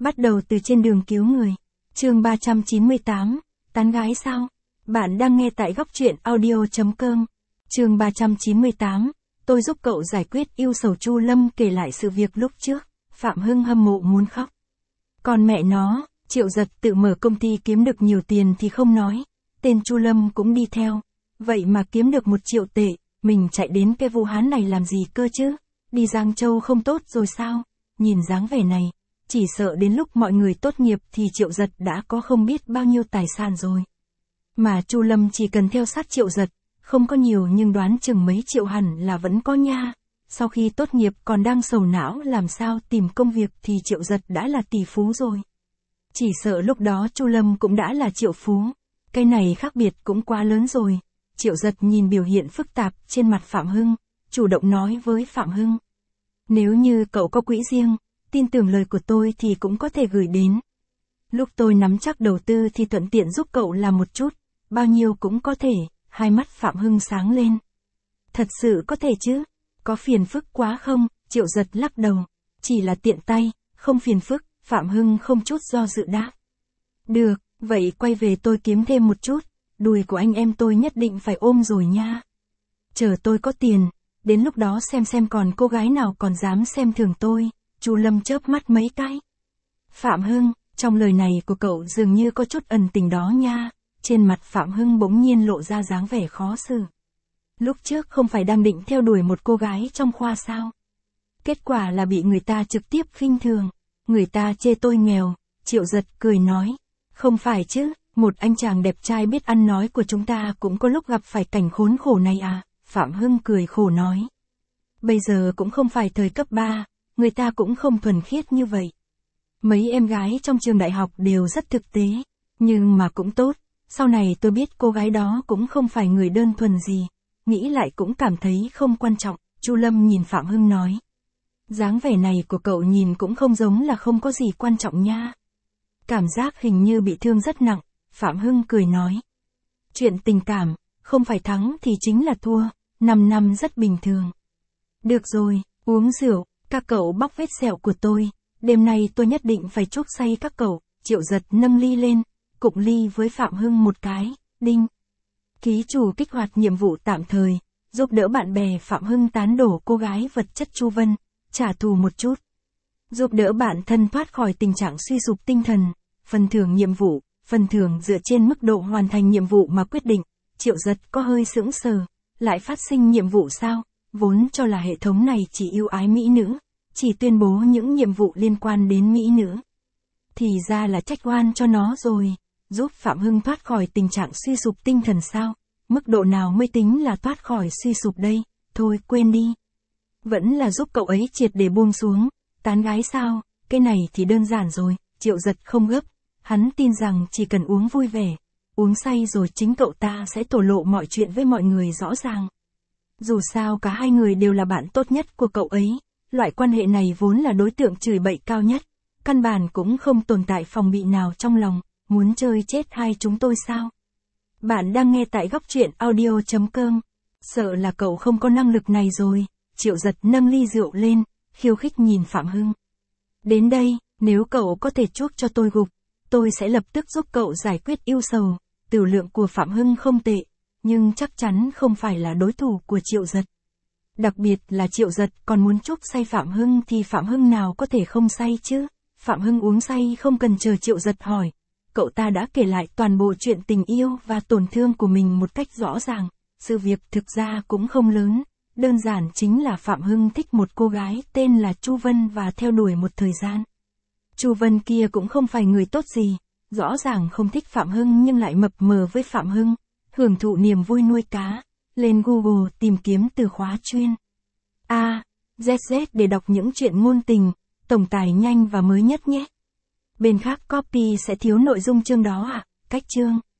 Bắt đầu từ trên đường cứu người. Chương 398, tán gái sao? Bạn đang nghe tại góc truyện audio.com. Chương 398, tôi giúp cậu giải quyết yêu sầu. Chu Lâm kể lại sự việc lúc trước, Phạm Hưng hâm mộ muốn khóc. Còn mẹ nó, Triệu Giật tự mở công ty kiếm được nhiều tiền thì không nói, tên Chu Lâm cũng đi theo. Vậy mà kiếm được 1 triệu tệ, mình chạy đến cái Vũ Hán này làm gì cơ chứ? Đi Giang Châu không tốt rồi sao? Nhìn dáng vẻ này, chỉ sợ đến lúc mọi người tốt nghiệp thì Triệu Giật đã có không biết bao nhiêu tài sản rồi. Mà Chu Lâm chỉ cần theo sát Triệu Giật, không có nhiều nhưng đoán chừng mấy triệu hẳn là vẫn có nha. Sau khi tốt nghiệp còn đang sầu não làm sao tìm công việc thì Triệu Giật đã là tỷ phú rồi. Chỉ sợ lúc đó Chu Lâm cũng đã là triệu phú. Cái này khác biệt cũng quá lớn rồi. Triệu Giật nhìn biểu hiện phức tạp trên mặt Phạm Hưng, chủ động nói với Phạm Hưng. Nếu như cậu có quỹ riêng, tin tưởng lời của tôi thì cũng có thể gửi đến. Lúc tôi nắm chắc đầu tư thì thuận tiện giúp cậu làm một chút, bao nhiêu cũng có thể. Hai mắt Phạm Hưng sáng lên. Thật sự có thể chứ? Có phiền phức quá không? Triệu Giật lắc đầu. Chỉ là tiện tay, không phiền phức. Phạm Hưng không chút do dự đáp. Được, vậy quay về tôi kiếm thêm một chút. Đùi của anh em tôi nhất định phải ôm rồi nha. Chờ tôi có tiền, đến lúc đó xem còn cô gái nào còn dám xem thường tôi. Chu Lâm chớp mắt mấy cái. Phạm Hưng, trong lời này của cậu dường như có chút ẩn tình đó nha. Trên mặt Phạm Hưng bỗng nhiên lộ ra dáng vẻ khó xử. Lúc trước không phải đang định theo đuổi một cô gái trong khoa sao? Kết quả là bị người ta trực tiếp khinh thường. Người ta chê tôi nghèo. Triệu Giật cười nói. Không phải chứ, một anh chàng đẹp trai biết ăn nói của chúng ta cũng có lúc gặp phải cảnh khốn khổ này à? Phạm Hưng cười khổ nói. Bây giờ cũng không phải thời cấp 3, người ta cũng không thuần khiết như vậy. Mấy em gái trong trường đại học đều rất thực tế, nhưng mà cũng tốt. Sau này tôi biết cô gái đó cũng không phải người đơn thuần gì, nghĩ lại cũng cảm thấy không quan trọng. Chu Lâm nhìn Phạm Hưng nói. Dáng vẻ này của cậu nhìn cũng không giống là không có gì quan trọng nha. Cảm giác hình như bị thương rất nặng. Phạm Hưng cười nói. Chuyện tình cảm, không phải thắng thì chính là thua, 5 năm rất bình thường. Được rồi, uống rượu, các cậu bóc vết sẹo của tôi, đêm nay tôi nhất định phải chuốc say các cậu. Triệu Giật nâng ly lên, cụng ly với Phạm Hưng một cái, đinh. Ký chủ kích hoạt nhiệm vụ tạm thời, giúp đỡ bạn bè Phạm Hưng tán đổ cô gái vật chất Chu Vân, trả thù một chút. Giúp đỡ bạn thân thoát khỏi tình trạng suy sụp tinh thần, phần thưởng nhiệm vụ, phần thưởng dựa trên mức độ hoàn thành nhiệm vụ mà quyết định. Triệu Giật có hơi sững sờ, lại phát sinh nhiệm vụ sao? Vốn cho là hệ thống này chỉ ưu ái mỹ nữ, chỉ tuyên bố những nhiệm vụ liên quan đến mỹ nữ. Thì ra là trách oan cho nó rồi. Giúp Phạm Hưng thoát khỏi tình trạng suy sụp tinh thần sao? Mức độ nào mới tính là thoát khỏi suy sụp đây? Thôi quên đi. Vẫn là giúp cậu ấy triệt để buông xuống. Tán gái sao? Cái này thì đơn giản rồi. Triệu Giật không gấp. Hắn tin rằng chỉ cần uống vui vẻ, uống say rồi chính cậu ta sẽ thổ lộ mọi chuyện với mọi người rõ ràng. Dù sao cả hai người đều là bạn tốt nhất của cậu ấy. Loại quan hệ này vốn là đối tượng chửi bậy cao nhất. Căn bản cũng không tồn tại phòng bị nào trong lòng. Muốn chơi chết hai chúng tôi sao? Bạn đang nghe tại góc truyện audio.com. Sợ là cậu không có năng lực này rồi. Triệu Giật nâng ly rượu lên, khiêu khích nhìn Phạm Hưng. Đến đây, nếu cậu có thể chuốc cho tôi gục, tôi sẽ lập tức giúp cậu giải quyết yêu sầu. Tử lượng của Phạm Hưng không tệ, nhưng chắc chắn không phải là đối thủ của Triệu Giật. Đặc biệt là Triệu Giật còn muốn chuốc say Phạm Hưng thì Phạm Hưng nào có thể không say chứ? Phạm Hưng uống say không cần chờ Triệu Giật hỏi. Cậu ta đã kể lại toàn bộ chuyện tình yêu và tổn thương của mình một cách rõ ràng. Sự việc thực ra cũng không lớn, đơn giản chính là Phạm Hưng thích một cô gái tên là Chu Vân và theo đuổi một thời gian. Chu Vân kia cũng không phải người tốt gì, rõ ràng không thích Phạm Hưng nhưng lại mập mờ với Phạm Hưng, hưởng thụ niềm vui nuôi cá. Lên Google tìm kiếm từ khóa chuyên ZZ để đọc những chuyện ngôn tình, tổng tài nhanh và mới nhất nhé. Bên khác copy sẽ thiếu nội dung chương đó à? Cách chương